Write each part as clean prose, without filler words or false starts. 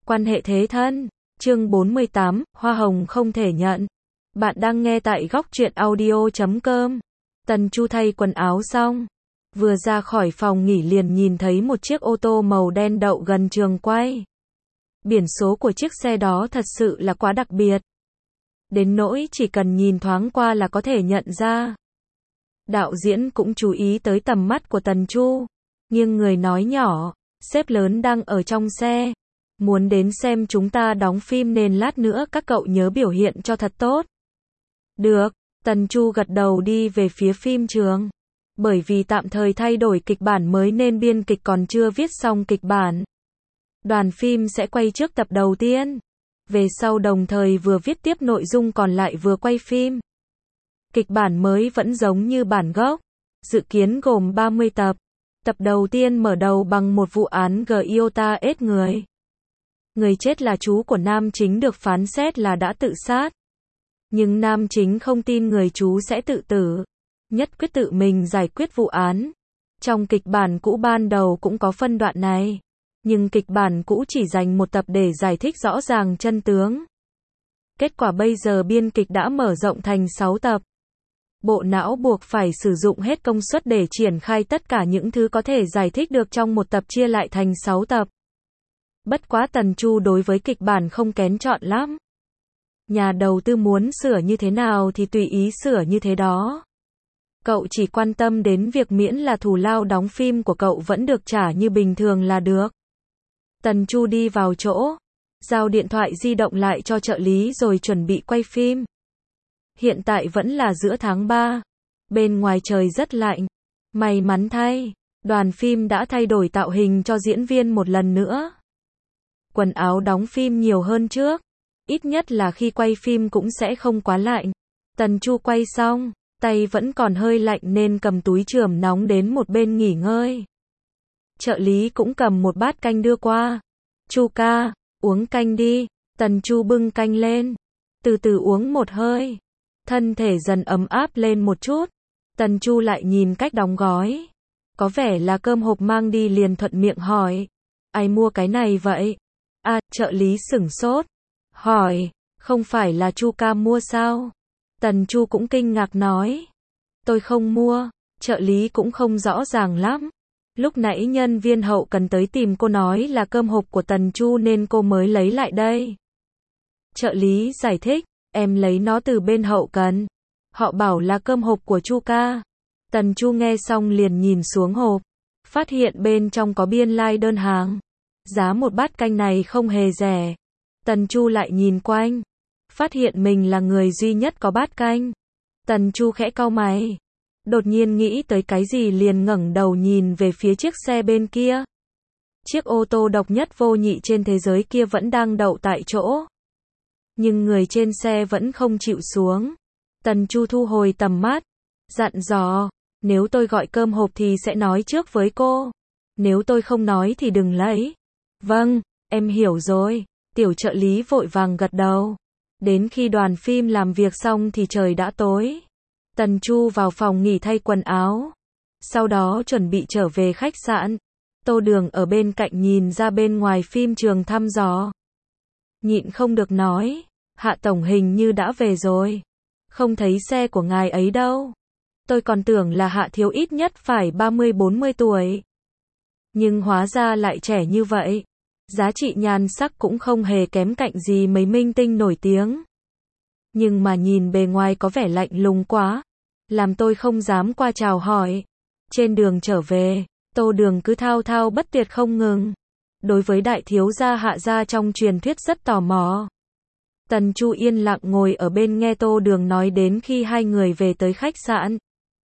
Quan hệ thế thân. Chương 48, hoa hồng không thể nhận. Bạn đang nghe tại góc truyện audio.com. Tần Chu thay quần áo xong, vừa ra khỏi phòng nghỉ liền nhìn thấy một chiếc ô tô màu đen đậu gần trường quay. Biển số của chiếc xe đó thật sự là quá đặc biệt. Đến nỗi chỉ cần nhìn thoáng qua là có thể nhận ra. Đạo diễn cũng chú ý tới tầm mắt của Tần Chu, nghiêng người nói nhỏ, sếp lớn đang ở trong xe. Muốn đến xem chúng ta đóng phim nên lát nữa các cậu nhớ biểu hiện cho thật tốt. Được, Tần Chu gật đầu đi về phía phim trường. Bởi vì tạm thời thay đổi kịch bản mới nên biên kịch còn chưa viết xong kịch bản. Đoàn phim sẽ quay trước tập đầu tiên. Về sau đồng thời vừa viết tiếp nội dung còn lại vừa quay phim. Kịch bản mới vẫn giống như bản gốc. Dự kiến gồm 30 tập. Tập đầu tiên mở đầu bằng một vụ án Giota ết người. Người chết là chú của nam chính được phán xét là đã tự sát. Nhưng nam chính không tin người chú sẽ tự tử. Nhất quyết tự mình giải quyết vụ án. Trong kịch bản cũ ban đầu cũng có phân đoạn này. Nhưng kịch bản cũ chỉ dành một tập để giải thích rõ ràng chân tướng. Kết quả bây giờ biên kịch đã mở rộng thành 6 tập. Bộ não buộc phải sử dụng hết công suất để triển khai tất cả những thứ có thể giải thích được trong một tập chia lại thành 6 tập. Bất quá Tần Chu đối với kịch bản không kén chọn lắm. Nhà đầu tư muốn sửa như thế nào thì tùy ý sửa như thế đó. Cậu chỉ quan tâm đến việc miễn là thù lao đóng phim của cậu vẫn được trả như bình thường là được. Tần Chu đi vào chỗ, giao điện thoại di động lại cho trợ lý rồi chuẩn bị quay phim. Hiện tại vẫn là giữa tháng 3. Bên ngoài trời rất lạnh. May mắn thay, đoàn phim đã thay đổi tạo hình cho diễn viên một lần nữa. Quần áo đóng phim nhiều hơn trước. Ít nhất là khi quay phim cũng sẽ không quá lạnh. Tần Chu quay xong, tay vẫn còn hơi lạnh nên cầm túi chườm nóng đến một bên nghỉ ngơi. Trợ lý cũng cầm một bát canh đưa qua. Chu ca, uống canh đi. Tần Chu bưng canh lên. Từ từ uống một hơi. Thân thể dần ấm áp lên một chút. Tần Chu lại nhìn cách đóng gói. Có vẻ là cơm hộp mang đi liền thuận miệng hỏi. Ai mua cái này vậy? À, trợ lý sửng sốt. Hỏi, không phải là Chu ca mua sao? Tần Chu cũng kinh ngạc nói. Tôi không mua. Trợ lý cũng không rõ ràng lắm. Lúc nãy nhân viên hậu cần tới tìm cô nói là cơm hộp của Tần Chu nên cô mới lấy lại đây. Trợ lý giải thích, em lấy nó từ bên hậu cần. Họ bảo là cơm hộp của Chu ca. Tần Chu nghe xong liền nhìn xuống hộp. Phát hiện bên trong có biên lai đơn hàng. Giá một bát canh này không hề rẻ. Tần Chu lại nhìn quanh. Phát hiện mình là người duy nhất có bát canh. Tần Chu khẽ cau mày. Đột nhiên nghĩ tới cái gì liền ngẩng đầu nhìn về phía chiếc xe bên kia. Chiếc ô tô độc nhất vô nhị trên thế giới kia vẫn đang đậu tại chỗ. Nhưng người trên xe vẫn không chịu xuống. Tần Chu thu hồi tầm mắt. Dặn dò, nếu tôi gọi cơm hộp thì sẽ nói trước với cô. Nếu tôi không nói thì đừng lấy. Vâng, em hiểu rồi. Tiểu trợ lý vội vàng gật đầu. Đến khi đoàn phim làm việc xong thì trời đã tối. Tần Chu vào phòng nghỉ thay quần áo. Sau đó chuẩn bị trở về khách sạn. Tô Đường ở bên cạnh nhìn ra bên ngoài phim trường thăm dò. Nhịn không được nói, Hạ tổng hình như đã về rồi. Không thấy xe của ngài ấy đâu. Tôi còn tưởng là Hạ thiếu ít nhất phải 30-40 tuổi. Nhưng hóa ra lại trẻ như vậy. Giá trị nhan sắc cũng không hề kém cạnh gì mấy minh tinh nổi tiếng. Nhưng mà nhìn bề ngoài có vẻ lạnh lùng quá. Làm tôi không dám qua chào hỏi. Trên đường trở về, Tô Đường cứ thao thao bất tuyệt không ngừng. Đối với đại thiếu gia Hạ gia trong truyền thuyết rất tò mò. Tần Chu yên lặng ngồi ở bên nghe Tô Đường nói đến khi hai người về tới khách sạn.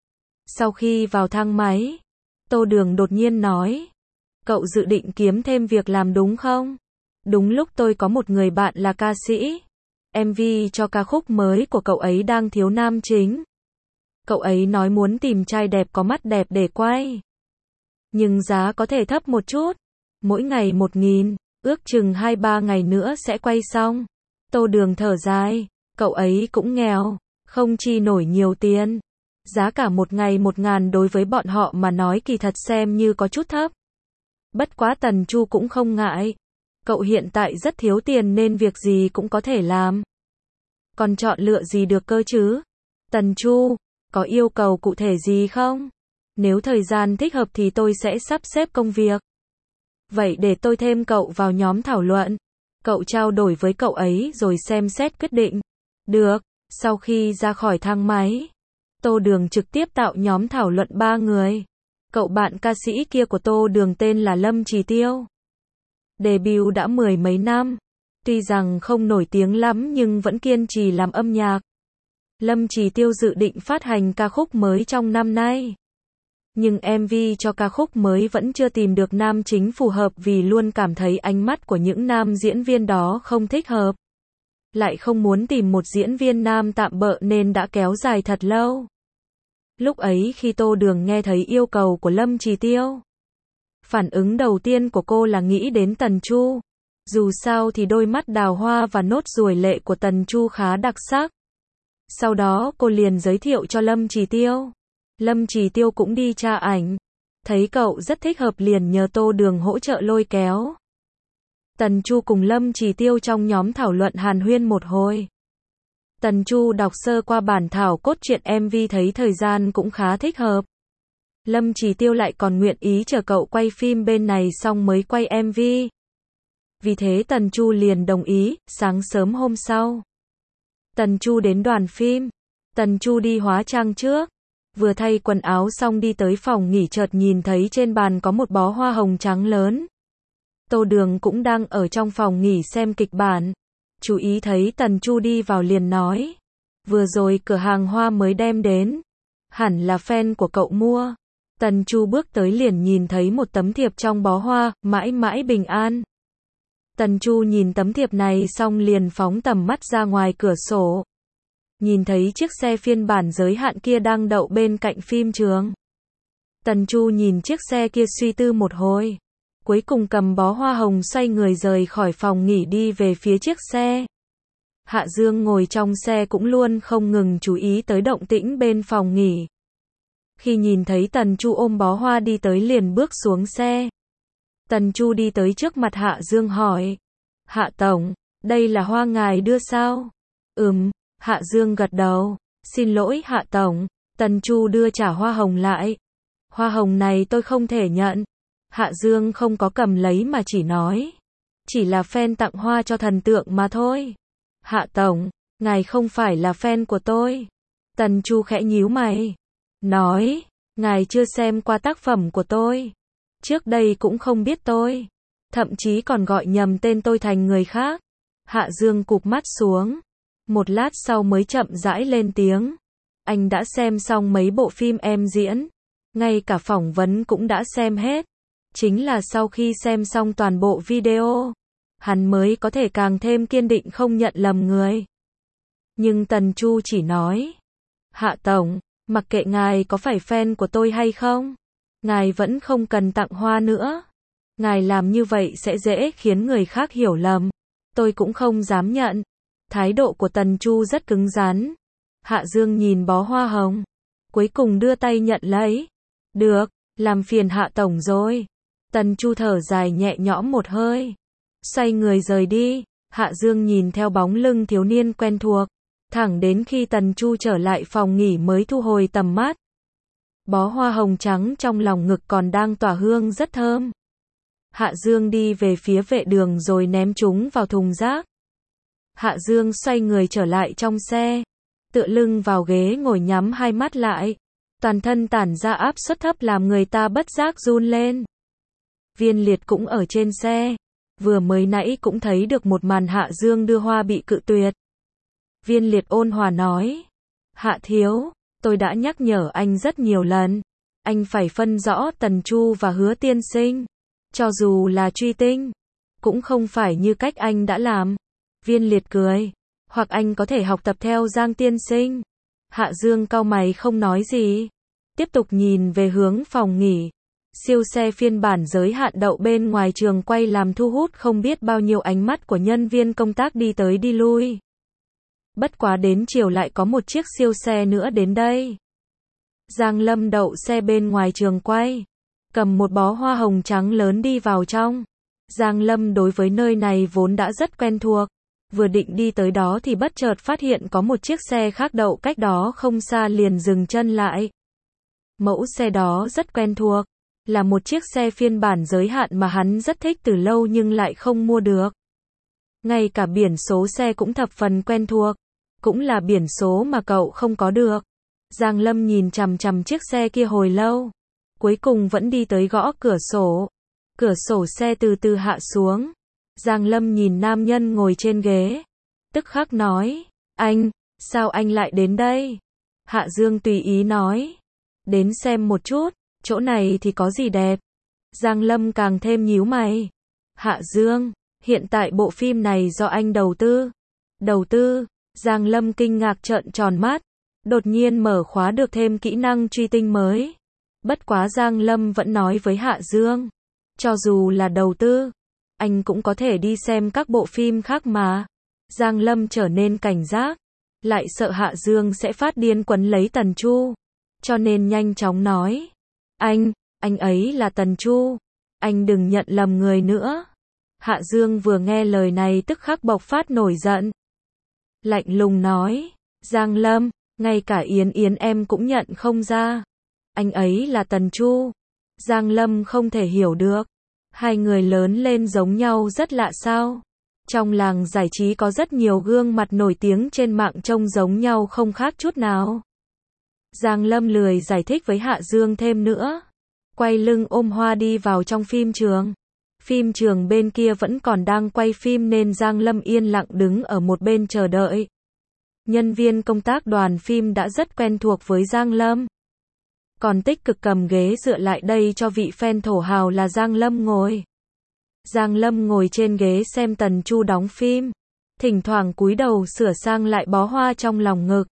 Sau khi vào thang máy, Tô Đường đột nhiên nói. Cậu dự định kiếm thêm việc làm đúng không? Đúng lúc tôi có một người bạn là ca sĩ. MV cho ca khúc mới của cậu ấy đang thiếu nam chính. Cậu ấy nói muốn tìm trai đẹp có mắt đẹp để quay. Nhưng giá có thể thấp một chút. Mỗi ngày 1.000, ước chừng 2-3 ngày nữa sẽ quay xong. Tô Đường thở dài, cậu ấy cũng nghèo, không chi nổi nhiều tiền. Giá cả một ngày 1.000 đối với bọn họ mà nói kỳ thật xem như có chút thấp. Bất quá Tần Chu cũng không ngại. Cậu hiện tại rất thiếu tiền nên việc gì cũng có thể làm. Còn chọn lựa gì được cơ chứ? Tần Chu, có yêu cầu cụ thể gì không? Nếu thời gian thích hợp thì tôi sẽ sắp xếp công việc. Vậy để tôi thêm cậu vào nhóm thảo luận. Cậu trao đổi với cậu ấy rồi xem xét quyết định. Được, sau khi ra khỏi thang máy, Tô Đường trực tiếp tạo nhóm thảo luận 3 người. Cậu bạn ca sĩ kia của Tô Đường tên là Lâm Trì Tiêu. Debut đã 10 mấy năm. Tuy rằng không nổi tiếng lắm nhưng vẫn kiên trì làm âm nhạc. Lâm Trì Tiêu dự định phát hành ca khúc mới trong năm nay. Nhưng MV cho ca khúc mới vẫn chưa tìm được nam chính phù hợp vì luôn cảm thấy ánh mắt của những nam diễn viên đó không thích hợp. Lại không muốn tìm một diễn viên nam tạm bợ nên đã kéo dài thật lâu. Lúc ấy khi Tô Đường nghe thấy yêu cầu của Lâm Trì Tiêu, phản ứng đầu tiên của cô là nghĩ đến Tần Chu. Dù sao thì đôi mắt đào hoa và nốt ruồi lệ của Tần Chu khá đặc sắc. Sau đó cô liền giới thiệu cho Lâm Trì Tiêu. Lâm Trì Tiêu cũng đi tra ảnh. Thấy cậu rất thích hợp liền nhờ Tô Đường hỗ trợ lôi kéo. Tần Chu cùng Lâm Trì Tiêu trong nhóm thảo luận hàn huyên một hồi. Tần Chu đọc sơ qua bản thảo cốt truyện MV thấy thời gian cũng khá thích hợp. Lâm Trì Tiêu lại còn nguyện ý chờ cậu quay phim bên này xong mới quay MV. Vì thế Tần Chu liền đồng ý. Sáng sớm hôm sau, Tần Chu đến đoàn phim. Tần Chu đi hóa trang trước. Vừa thay quần áo xong đi tới phòng nghỉ chợt nhìn thấy trên bàn có một bó hoa hồng trắng lớn. Tô Đường cũng đang ở trong phòng nghỉ xem kịch bản. Chú ý thấy Tần Chu đi vào liền nói. Vừa rồi cửa hàng hoa mới đem đến. Hẳn là fan của cậu mua. Tần Chu bước tới liền nhìn thấy một tấm thiệp trong bó hoa, mãi mãi bình an. Tần Chu nhìn tấm thiệp này xong liền phóng tầm mắt ra ngoài cửa sổ. Nhìn thấy chiếc xe phiên bản giới hạn kia đang đậu bên cạnh phim trường. Tần Chu nhìn chiếc xe kia suy tư một hồi. Cuối cùng cầm bó hoa hồng xoay người rời khỏi phòng nghỉ đi về phía chiếc xe. Hạ Dương ngồi trong xe cũng luôn không ngừng chú ý tới động tĩnh bên phòng nghỉ. Khi nhìn thấy Tần Chu ôm bó hoa đi tới liền bước xuống xe. Tần Chu đi tới trước mặt Hạ Dương hỏi. Hạ Tổng, đây là hoa ngài đưa sao? Hạ Dương gật đầu. Xin lỗi Hạ Tổng. Tần Chu đưa trả hoa hồng lại. Hoa hồng này tôi không thể nhận. Hạ Dương không có cầm lấy mà chỉ nói. Chỉ là fan tặng hoa cho thần tượng mà thôi. Hạ Tổng, ngài không phải là fan của tôi. Tần Chu khẽ nhíu mày. Nói, ngài chưa xem qua tác phẩm của tôi. Trước đây cũng không biết tôi. Thậm chí còn gọi nhầm tên tôi thành người khác. Hạ Dương cụp mắt xuống. Một lát sau mới chậm rãi lên tiếng. Anh đã xem xong mấy bộ phim em diễn. Ngay cả phỏng vấn cũng đã xem hết. Chính là sau khi xem xong toàn bộ video, hắn mới có thể càng thêm kiên định không nhận lầm người. Nhưng Tần Chu chỉ nói. Hạ Tổng, mặc kệ ngài có phải fan của tôi hay không, ngài vẫn không cần tặng hoa nữa. Ngài làm như vậy sẽ dễ khiến người khác hiểu lầm. Tôi cũng không dám nhận. Thái độ của Tần Chu rất cứng rắn. Hạ Dương nhìn bó hoa hồng. Cuối cùng đưa tay nhận lấy. Được, làm phiền Hạ Tổng rồi. Tần Chu thở dài nhẹ nhõm một hơi. Xoay người rời đi. Hạ Dương nhìn theo bóng lưng thiếu niên quen thuộc. Thẳng đến khi Tần Chu trở lại phòng nghỉ mới thu hồi tầm mắt. Bó hoa hồng trắng trong lòng ngực còn đang tỏa hương rất thơm. Hạ Dương đi về phía vệ đường rồi ném chúng vào thùng rác. Hạ Dương xoay người trở lại trong xe. Tựa lưng vào ghế ngồi nhắm hai mắt lại. Toàn thân tản ra áp suất thấp làm người ta bất giác run lên. Viên Liệt cũng ở trên xe. Vừa mới nãy cũng thấy được một màn Hạ Dương đưa hoa bị cự tuyệt. Viên Liệt ôn hòa nói. Hạ thiếu, tôi đã nhắc nhở anh rất nhiều lần. Anh phải phân rõ Tần Chu và Hứa tiên sinh. Cho dù là truy tinh, cũng không phải như cách anh đã làm. Viên Liệt cười. Hoặc anh có thể học tập theo Giang tiên sinh. Hạ Dương cau mày không nói gì. Tiếp tục nhìn về hướng phòng nghỉ. Siêu xe phiên bản giới hạn đậu bên ngoài trường quay làm thu hút không biết bao nhiêu ánh mắt của nhân viên công tác đi tới đi lui. Bất quá đến chiều lại có một chiếc siêu xe nữa đến đây. Giang Lâm đậu xe bên ngoài trường quay. Cầm một bó hoa hồng trắng lớn đi vào trong. Giang Lâm đối với nơi này vốn đã rất quen thuộc. Vừa định đi tới đó thì bất chợt phát hiện có một chiếc xe khác đậu cách đó không xa, liền dừng chân lại. Mẫu xe đó rất quen thuộc, là một chiếc xe phiên bản giới hạn mà hắn rất thích từ lâu nhưng lại không mua được. Ngay cả biển số xe cũng thập phần quen thuộc, cũng là biển số mà cậu không có được. Giang Lâm nhìn chằm chằm chiếc xe kia hồi lâu, cuối cùng vẫn đi tới gõ cửa sổ. Cửa sổ xe từ từ hạ xuống. Giang Lâm nhìn nam nhân ngồi trên ghế, tức khắc nói, anh, sao anh lại đến đây? Hạ Dương tùy ý nói, đến xem một chút, chỗ này thì có gì đẹp? Giang Lâm càng thêm nhíu mày. Hạ Dương, hiện tại bộ phim này do anh đầu tư. Đầu tư? Giang Lâm kinh ngạc trợn tròn mắt, đột nhiên mở khóa được thêm kỹ năng truy tinh mới. Bất quá Giang Lâm vẫn nói với Hạ Dương, cho dù là đầu tư, anh cũng có thể đi xem các bộ phim khác mà. Giang Lâm trở nên cảnh giác, lại sợ Hạ Dương sẽ phát điên quấn lấy Tần Chu, cho nên nhanh chóng nói, anh ấy là Tần Chu, anh đừng nhận lầm người nữa. Hạ Dương vừa nghe lời này tức khắc bộc phát nổi giận, lạnh lùng nói, Giang Lâm, ngay cả Yến Yến em cũng nhận không ra, anh ấy là Tần Chu. Giang Lâm không thể hiểu được, hai người lớn lên giống nhau rất lạ sao? Trong làng giải trí có rất nhiều gương mặt nổi tiếng trên mạng trông giống nhau không khác chút nào. Giang Lâm lười giải thích với Hạ Dương thêm nữa, quay lưng ôm hoa đi vào trong phim trường. Phim trường bên kia vẫn còn đang quay phim nên Giang Lâm yên lặng đứng ở một bên chờ đợi. Nhân viên công tác đoàn phim đã rất quen thuộc với Giang Lâm, còn tích cực cầm ghế dựa lại đây cho vị fan thổ hào là Giang Lâm ngồi. Giang Lâm ngồi trên ghế xem Tần Chu đóng phim, thỉnh thoảng cúi đầu sửa sang lại bó hoa trong lòng ngực.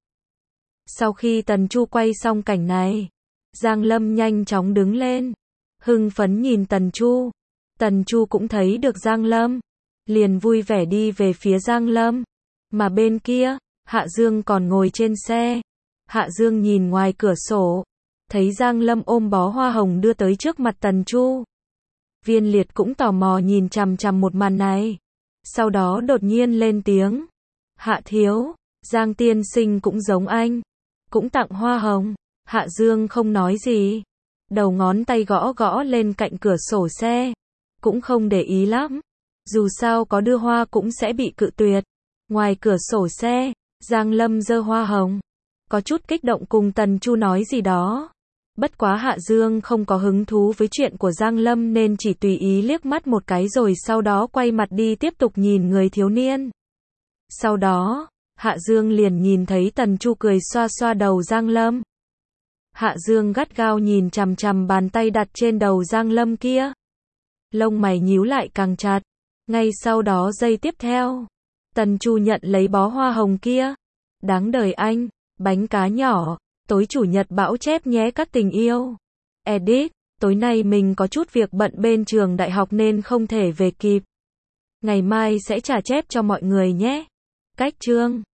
Sau khi Tần Chu quay xong cảnh này, Giang Lâm nhanh chóng đứng lên, hưng phấn nhìn Tần Chu. Tần Chu cũng thấy được Giang Lâm, liền vui vẻ đi về phía Giang Lâm. Mà bên kia, Hạ Dương còn ngồi trên xe. Hạ Dương nhìn ngoài cửa sổ, thấy Giang Lâm ôm bó hoa hồng đưa tới trước mặt Tần Chu. Viên Liệt cũng tò mò nhìn chằm chằm một màn này. Sau đó đột nhiên lên tiếng, Hạ thiếu, Giang tiên sinh cũng giống anh, cũng tặng hoa hồng. Hạ Dương không nói gì, đầu ngón tay gõ gõ lên cạnh cửa sổ xe, cũng không để ý lắm, dù sao có đưa hoa cũng sẽ bị cự tuyệt. Ngoài cửa sổ xe, Giang Lâm giơ hoa hồng, có chút kích động cùng Tần Chu nói gì đó. Bất quá Hạ Dương không có hứng thú với chuyện của Giang Lâm nên chỉ tùy ý liếc mắt một cái rồi sau đó quay mặt đi tiếp tục nhìn người thiếu niên. Sau đó, Hạ Dương liền nhìn thấy Tần Chu cười xoa xoa đầu Giang Lâm. Hạ Dương gắt gao nhìn chằm chằm bàn tay đặt trên đầu Giang Lâm kia. Lông mày nhíu lại càng chặt. Ngay sau đó giây tiếp theo, Tần Chu nhận lấy bó hoa hồng kia. Đáng đời anh, bánh cá nhỏ, tối chủ nhật bão chép nhé các tình yêu. Edit, tối nay mình có chút việc bận bên trường đại học nên không thể về kịp. Ngày mai sẽ trả chép cho mọi người nhé. Cách chương